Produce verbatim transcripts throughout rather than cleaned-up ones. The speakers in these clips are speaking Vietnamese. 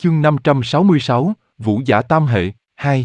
Chương năm trăm sáu mươi sáu, Vũ Giả Tam Hệ, hai.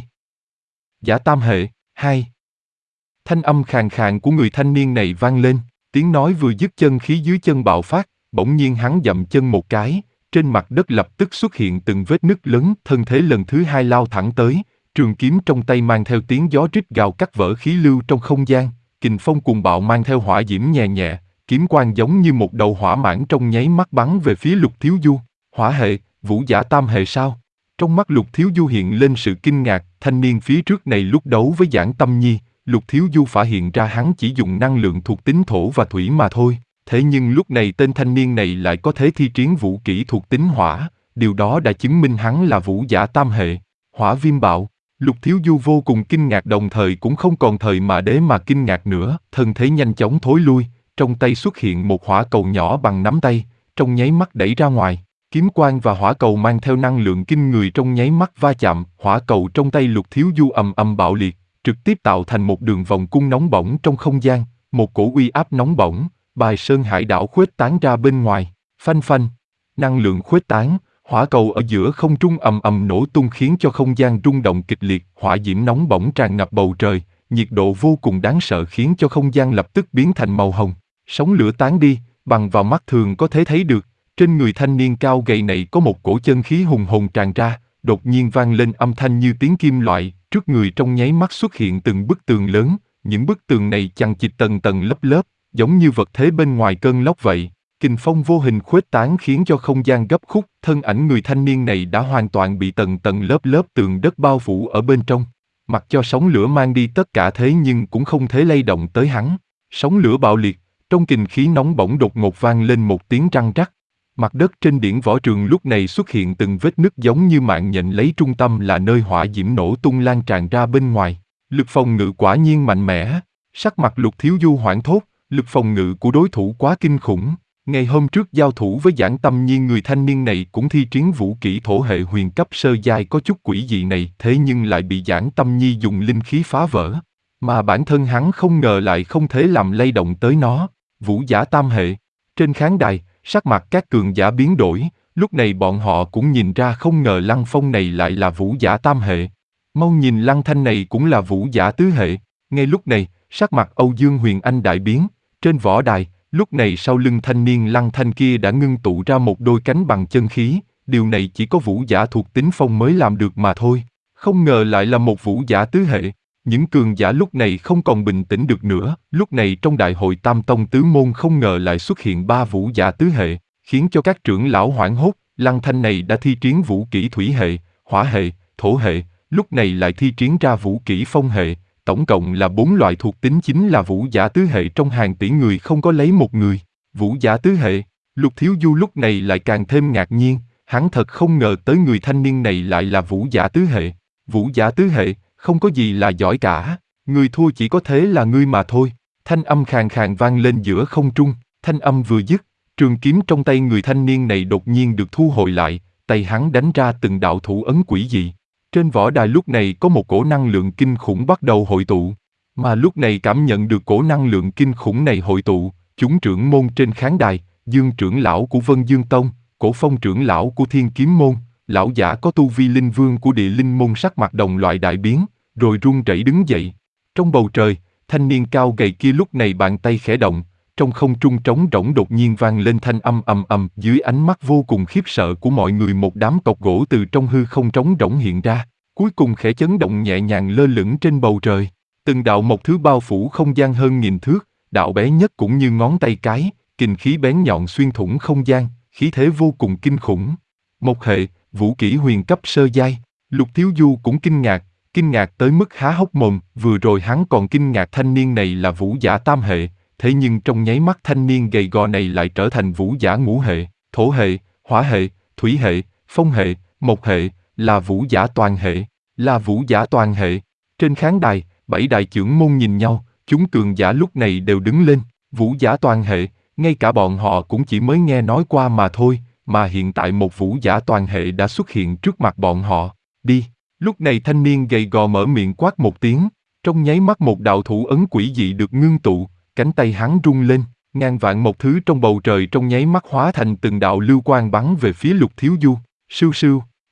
Giả Tam Hệ, hai. Thanh âm khàn khàn của người thanh niên này vang lên, tiếng nói vừa dứt chân khí dưới chân bạo phát, bỗng nhiên hắn dậm chân một cái, trên mặt đất lập tức xuất hiện từng vết nứt lớn, thân thế lần thứ hai lao thẳng tới, trường kiếm trong tay mang theo tiếng gió rít gào cắt vỡ khí lưu trong không gian, kình phong cuồng bạo mang theo hỏa diễm nhẹ nhẹ, kiếm quang giống như một đầu hỏa mãng trong nháy mắt bắn về phía Lục Thiếu Du. Hỏa hệ, Vũ Giả Tam Hệ sao? Trong mắt Lục Thiếu Du hiện lên sự kinh ngạc, thanh niên phía trước này lúc đấu với Giản Tâm Nhi, Lục Thiếu Du phát hiện ra hắn chỉ dùng năng lượng thuộc tính thổ và thủy mà thôi, thế nhưng lúc này tên thanh niên này lại có thể thi triển vũ kỹ thuộc tính hỏa, điều đó đã chứng minh hắn là Vũ Giả Tam Hệ. Hỏa viêm bạo, Lục Thiếu Du vô cùng kinh ngạc đồng thời cũng không còn thời mà để mà kinh ngạc nữa, thân thế nhanh chóng thối lui, trong tay xuất hiện một hỏa cầu nhỏ bằng nắm tay, trong nháy mắt đẩy ra ngoài. Kiếm quang và hỏa cầu mang theo năng lượng kinh người trong nháy mắt va chạm, hỏa cầu trong tay Lục Thiếu Du ầm ầm bạo liệt, trực tiếp tạo thành một đường vòng cung nóng bỏng trong không gian, một cổ uy áp nóng bỏng, Bài Sơn Hải Đảo khuếch tán ra bên ngoài, phanh phanh, năng lượng khuếch tán, hỏa cầu ở giữa không trung ầm ầm nổ tung khiến cho không gian rung động kịch liệt, hỏa diễm nóng bỏng tràn ngập bầu trời, nhiệt độ vô cùng đáng sợ khiến cho không gian lập tức biến thành màu hồng, sóng lửa tán đi, bằng vào mắt thường có thể thấy được. Trên người thanh niên cao gầy này có một cổ chân khí hùng hồn tràn ra, đột nhiên vang lên âm thanh như tiếng kim loại, trước người trong nháy mắt xuất hiện từng bức tường lớn, những bức tường này chằng chịt tầng tầng lớp lớp, giống như vật thế bên ngoài cơn lốc vậy. Kình phong vô hình khuếch tán khiến cho không gian gấp khúc, thân ảnh người thanh niên này đã hoàn toàn bị tầng tầng lớp lớp tường đất bao phủ ở bên trong. Mặc cho sóng lửa mang đi tất cả thế nhưng cũng không thể lay động tới hắn. Sóng lửa bạo liệt, trong kình khí nóng bỏng đột ngột vang lên một tiếng răng rắc. Mặt đất trên điển võ trường lúc này xuất hiện từng vết nứt giống như mạng nhện lấy trung tâm là nơi hỏa diễm nổ tung lan tràn ra bên ngoài. Lực phòng ngự quả nhiên mạnh mẽ. Sắc mặt Lục Thiếu Du hoảng thốt, lực phòng ngự của đối thủ quá kinh khủng. Ngày hôm trước giao thủ với Giản Tâm Nhi người thanh niên này cũng thi triển vũ kỹ thổ hệ huyền cấp sơ giai có chút quỷ dị này, thế nhưng lại bị Giản Tâm Nhi dùng linh khí phá vỡ. Mà bản thân hắn không ngờ lại không thể làm lay động tới nó. Vũ Giả Tam Hệ. Trên khán đài, sắc mặt các cường giả biến đổi, lúc này bọn họ cũng nhìn ra không ngờ Lăng Phong này lại là Vũ Giả Tam Hệ. Mau nhìn Lăng Thanh này cũng là Vũ Giả Tứ Hệ. Ngay lúc này, sắc mặt Âu Dương Huyền Anh đại biến, trên võ đài, lúc này sau lưng thanh niên Lăng Thanh kia đã ngưng tụ ra một đôi cánh bằng chân khí, điều này chỉ có Vũ Giả thuộc tính phong mới làm được mà thôi. Không ngờ lại là một Vũ Giả Tứ Hệ. Những cường giả lúc này không còn bình tĩnh được nữa, lúc này trong đại hội Tam Tông Tứ Môn không ngờ lại xuất hiện ba Vũ Giả Tứ Hệ, khiến cho các trưởng lão hoảng hốt. Lăng Thanh này đã thi triển vũ kỹ thủy hệ, hỏa hệ, thổ hệ, lúc này lại thi triển ra vũ kỹ phong hệ, tổng cộng là bốn loại thuộc tính chính là Vũ Giả Tứ Hệ trong hàng tỷ người không có lấy một người. Vũ Giả Tứ Hệ, Lục Thiếu Du lúc này lại càng thêm ngạc nhiên, hắn thật không ngờ tới người thanh niên này lại là Vũ Giả Tứ Hệ. Vũ Giả Tứ Hệ, không có gì là giỏi cả, người thua chỉ có thế là ngươi mà thôi. Thanh âm khàn khàn vang lên giữa không trung, thanh âm vừa dứt, trường kiếm trong tay người thanh niên này đột nhiên được thu hồi lại, tay hắn đánh ra từng đạo thủ ấn quỷ dị. Trên võ đài lúc này có một cổ năng lượng kinh khủng bắt đầu hội tụ, mà lúc này cảm nhận được cổ năng lượng kinh khủng này hội tụ, chúng trưởng môn trên khán đài, Dương trưởng lão của Vân Dương Tông, Cổ Phong trưởng lão của Thiên Kiếm môn, lão giả có tu vi linh vương của Địa Linh môn sắc mặt đồng loại đại biến, rồi run rẩy đứng dậy. Trong bầu trời, thanh niên cao gầy kia lúc này bàn tay khẽ động, trong không trung trống rỗng đột nhiên vang lên thanh âm ầm ầm, dưới ánh mắt vô cùng khiếp sợ của mọi người một đám cọc gỗ từ trong hư không trống rỗng hiện ra, cuối cùng khẽ chấn động nhẹ nhàng lơ lửng trên bầu trời. Từng đạo mộc thứ bao phủ không gian hơn nghìn thước, đạo bé nhất cũng như ngón tay cái, kình khí bén nhọn xuyên thủng không gian, khí thế vô cùng kinh khủng. Mộc hệ, vũ kỹ huyền cấp sơ giai. Lục Thiếu Du cũng kinh ngạc, kinh ngạc tới mức há hốc mồm, vừa rồi hắn còn kinh ngạc thanh niên này là Vũ Giả Tam Hệ, thế nhưng trong nháy mắt thanh niên gầy gò này lại trở thành Vũ Giả Ngũ Hệ, thổ hệ, hỏa hệ, thủy hệ, phong hệ, mộc hệ, là Vũ Giả Toàn Hệ, là Vũ Giả Toàn Hệ. Trên khán đài, bảy đại trưởng môn nhìn nhau, chúng cường giả lúc này đều đứng lên. Vũ Giả Toàn Hệ, ngay cả bọn họ cũng chỉ mới nghe nói qua mà thôi, mà hiện tại một Vũ Giả Toàn Hệ đã xuất hiện trước mặt bọn họ. Đi! Lúc này thanh niên gầy gò mở miệng quát một tiếng, trong nháy mắt một đạo thủ ấn quỷ dị được ngưng tụ, cánh tay hắn rung lên, ngàn vạn một thứ trong bầu trời trong nháy mắt hóa thành từng đạo lưu quang bắn về phía Lục Thiếu Du. Sưu sưu,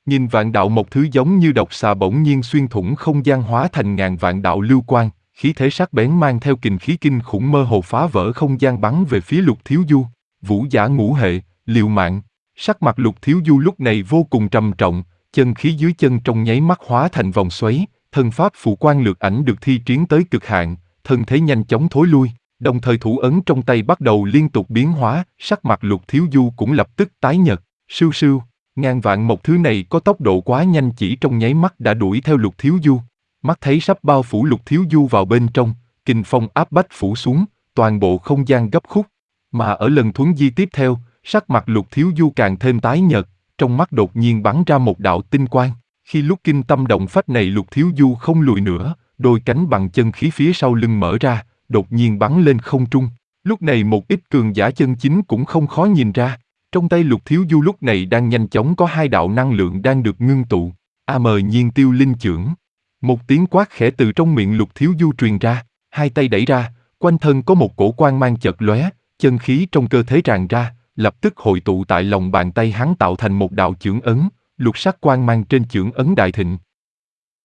Nhìn vạn đạo một thứ giống như độc xà bỗng nhiên xuyên thủng không gian hóa thành ngàn vạn đạo lưu quang, khí thế sắc bén mang theo kình khí kinh khủng mơ hồ phá vỡ không gian bắn về phía Lục Thiếu Du. Vũ giả ngũ hệ, liều mạng. Sắc mặt Lục Thiếu Du lúc này vô cùng trầm trọng, chân khí dưới chân trong nháy mắt hóa thành vòng xoáy, thân pháp phù quang lược ảnh được thi triển tới cực hạn, thân thế nhanh chóng thối lui, đồng thời thủ ấn trong tay bắt đầu liên tục biến hóa, sắc mặt Lục Thiếu Du cũng lập tức tái nhợt, sưu sưu. Ngàn vạn một thứ này có tốc độ quá nhanh, chỉ trong nháy mắt đã đuổi theo Lục Thiếu Du. Mắt thấy sắp bao phủ Lục Thiếu Du vào bên trong, kình phong áp bách phủ xuống, toàn bộ không gian gấp khúc. Mà ở lần thuấn di tiếp theo, sắc mặt Lục Thiếu Du càng thêm tái nhợt, trong mắt đột nhiên bắn ra một đạo tinh quang. Khi lúc kinh tâm động phách này Lục Thiếu Du không lùi nữa, đôi cánh bằng chân khí phía sau lưng mở ra, đột nhiên bắn lên không trung. Lúc này một ít cường giả chân chính cũng không khó nhìn ra. Trong tay Lục Thiếu Du lúc này đang nhanh chóng có hai đạo năng lượng đang được ngưng tụ. A mờ nhiên tiêu linh chưởng. Một tiếng quát khẽ từ trong miệng Lục Thiếu Du truyền ra, hai tay đẩy ra, quanh thân có một cổ quang mang chợt lóe, chân khí trong cơ thể tràn ra, lập tức hội tụ tại lòng bàn tay hắn tạo thành một đạo chưởng ấn, lục sắc quang mang trên chưởng ấn đại thịnh,